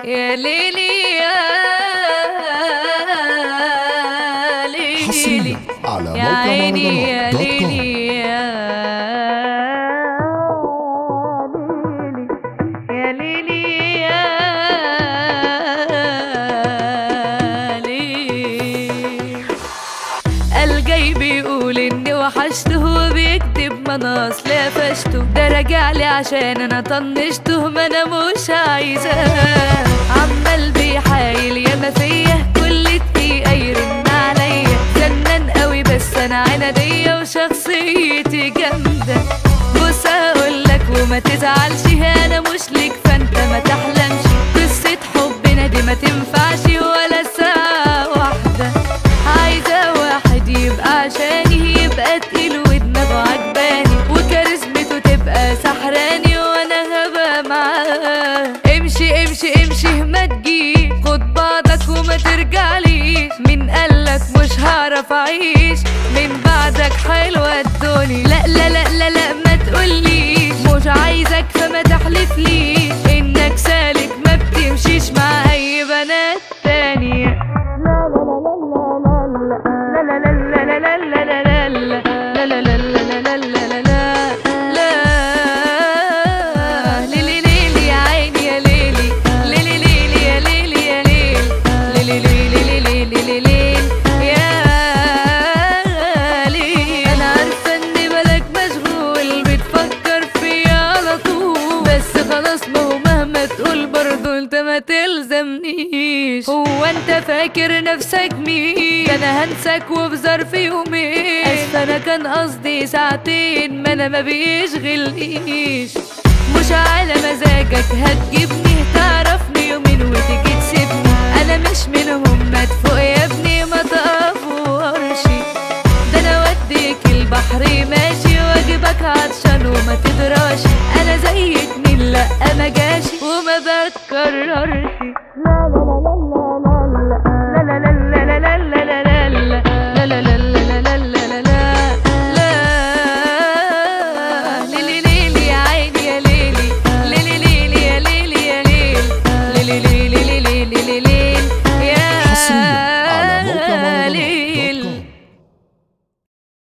يا ليلي يا ليلي حصريا على يا موقع عيني مهرجانات يا دوت كوم. ليلي يا ليلي يا ليلي. الجاي بيقول اني وحشته وبيكتب ما انا اصلي قفشته، ده راجعلي عشان انا طنشته ما انا مش عايزاه. عمال بيحايل ياما فيا كل دقيقة يرن عليا، فنان قوي بس انا عنادية وشخصيتي جامدة. بص اقولك وما تزعلش، انا مش ليك فانت ما تحلمش، قصة حبنا دي ما تنفعش ولا ساعة واحدة. عايزة واحد يبقى عشاني، يبقى تقيل ودماغه عجباني وكاريزمته تبقى سحراني وانا هبقى معاه. امشي امشي امشي ما تجيش، خد بعضك وما ترجعليش، مين قالك مش هعرف اعيش من بعدك حلوة الدنيا. لا لا لا لا لا ما تقوليش مش عايزك، فما تحلفليش انك سالك ما بتمشيش مع اي بنات تانية. ما تلزمنيش، هو انت فاكر نفسك مين؟ ده انا هنساك وفي ظرف يومين. اسفه انا كان قصدي ساعتين، ما انا ما بيشغلنيش. مش على مزاجك هتجيبني، تعرفني يومين وتيجي تسيبني، انا مش منهم ما تفوق يا ابني ما تقفورش. ده انا وديك البحر ماشي واجيبك عطشان وما تدراش، انا زي اتنين لا ما جاشي وما بتكررش. لا لا لا لا